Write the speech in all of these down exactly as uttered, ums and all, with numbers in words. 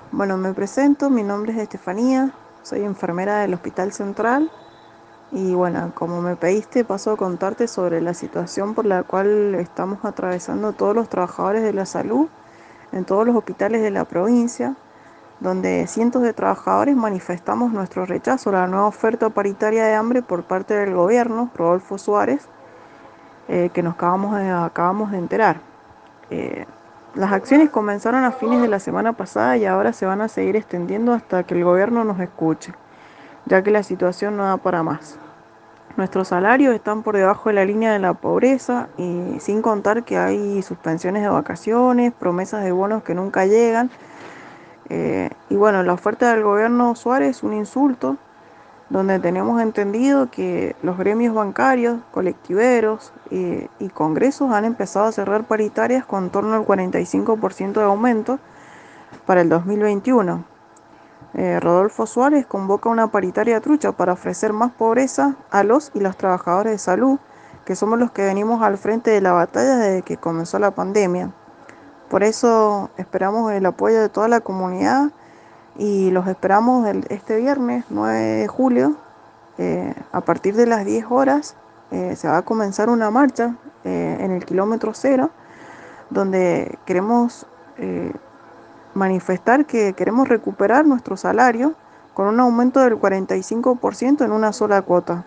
Bueno, me presento, mi nombre es Estefanía, soy enfermera del Hospital Central y bueno, como me pediste, paso a contarte sobre la situación por la cual estamos atravesando todos los trabajadores de la salud en todos los hospitales de la provincia, donde cientos de trabajadores manifestamos nuestro rechazo a la nueva oferta paritaria de hambre por parte del gobierno, Rodolfo Suárez, eh, que nos acabamos de, acabamos de enterar. Eh, las acciones comenzaron a fines de la semana pasada y ahora se van a seguir extendiendo hasta que el gobierno nos escuche, ya que la situación no da para más. Nuestros salarios están por debajo de la línea de la pobreza y sin contar que hay suspensiones de vacaciones, promesas de bonos que nunca llegan. Eh, y bueno, la oferta del gobierno Suárez es un insulto, donde tenemos entendido que los gremios bancarios, colectiveros eh, y congresos han empezado a cerrar paritarias con torno al cuarenta y cinco por ciento de aumento para el dos mil veintiuno. Eh, Rodolfo Suárez convoca una paritaria trucha para ofrecer más pobreza a los y las trabajadores de salud, que somos los que venimos al frente de la batalla desde que comenzó la pandemia. Por eso esperamos el apoyo de toda la comunidad y los esperamos el, este viernes nueve de julio. Eh, a partir de las diez horas eh, se va a comenzar una marcha eh, en el kilómetro cero, donde queremos eh, manifestar que queremos recuperar nuestro salario con un aumento del cuarenta y cinco por ciento en una sola cuota.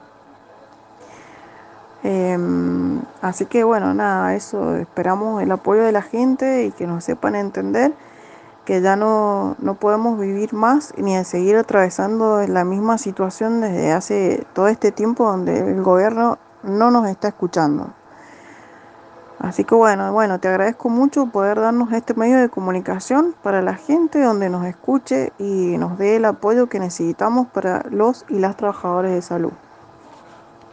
Eh, así que bueno, nada, eso, esperamos el apoyo de la gente y que nos sepan entender que ya no, no podemos vivir más ni de seguir atravesando la misma situación desde hace todo este tiempo donde el gobierno no nos está escuchando. Así que bueno, bueno, te agradezco mucho poder darnos este medio de comunicación para la gente donde nos escuche y nos dé el apoyo que necesitamos para los y las trabajadores de salud.